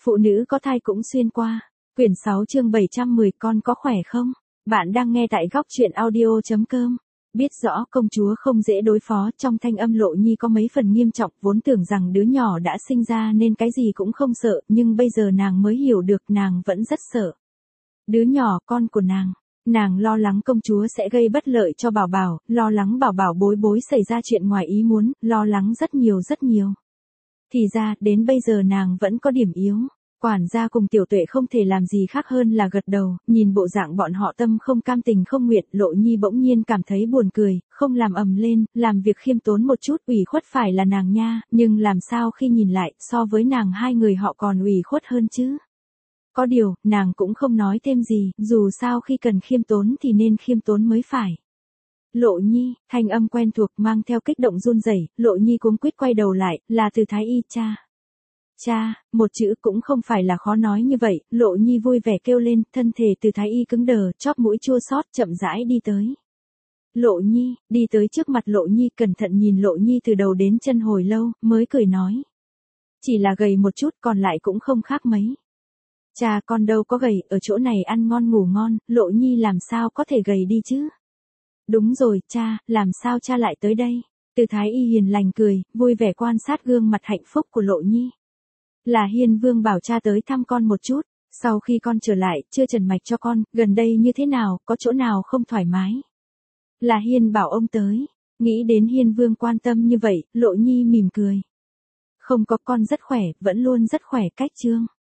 Phụ nữ có thai cũng xuyên qua. Quyển 6 chương 710 con có khỏe không? Bạn đang nghe tại góc truyện audio.com. Biết rõ công chúa không dễ đối phó, trong thanh âm Lộ Nhi có mấy phần nghiêm trọng, vốn tưởng rằng đứa nhỏ đã sinh ra nên cái gì cũng không sợ, nhưng bây giờ nàng mới hiểu được nàng vẫn rất sợ. Đứa nhỏ con của nàng lo lắng công chúa sẽ gây bất lợi cho Bảo Bảo, lo lắng Bảo Bảo bối bối xảy ra chuyện ngoài ý muốn, lo lắng rất nhiều. Thì ra, đến bây giờ nàng vẫn có điểm yếu. Quản gia cùng Tiểu Tuệ không thể làm gì khác hơn là gật đầu, nhìn bộ dạng bọn họ tâm không cam tình không nguyện, Lộ Nhi bỗng nhiên cảm thấy buồn cười, không làm ầm lên, làm việc khiêm tốn một chút, ủy khuất phải là nàng nha, nhưng làm sao khi nhìn lại, so với nàng hai người họ còn ủy khuất hơn chứ. Có điều, nàng cũng không nói thêm gì, dù sao khi cần khiêm tốn thì nên khiêm tốn mới phải. Lộ Nhi, thanh âm quen thuộc mang theo kích động run rẩy, Lộ Nhi cuống quýt quay đầu lại, là Từ Thái Y cha. Cha, một chữ cũng không phải là khó nói như vậy, Lộ Nhi vui vẻ kêu lên, thân thể Từ Thái Y cứng đờ, chóp mũi chua xót chậm rãi đi tới. Lộ Nhi, đi tới trước mặt Lộ Nhi cẩn thận nhìn Lộ Nhi từ đầu đến chân hồi lâu, mới cười nói. Chỉ là gầy một chút còn lại cũng không khác mấy. Cha con đâu có gầy, ở chỗ này ăn ngon ngủ ngon, Lộ Nhi làm sao có thể gầy đi chứ? Đúng rồi, cha, làm sao cha lại tới đây? Từ Thái Y hiền lành cười, vui vẻ quan sát gương mặt hạnh phúc của Lộ Nhi. Là Hiên Vương bảo cha tới thăm con một chút, sau khi con trở lại, chưa trần mạch cho con, gần đây như thế nào, có chỗ nào không thoải mái? Là Hiên bảo ông tới, nghĩ đến Hiên Vương quan tâm như vậy, Lộ Nhi mỉm cười. Không có, con rất khỏe, vẫn luôn rất khỏe cách chương.